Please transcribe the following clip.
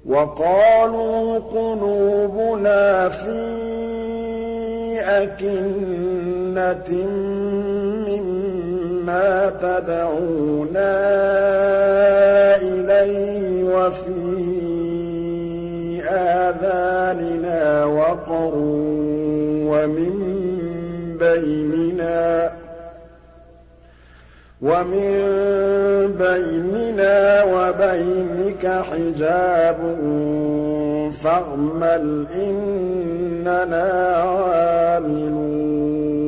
وَقَالُوا قُلُوبُنَا فِي أَكِنَّةٍ مِّمَّا تَدْعُونَا إِلَيْهِ وَفِي آذَانِنَا وَقْرٌ وَمِن بَيْنِنَا وَبَيْنِكَ حِجَابٌ فَاعْمَلْ إِنَّنَا عَامِلُونَ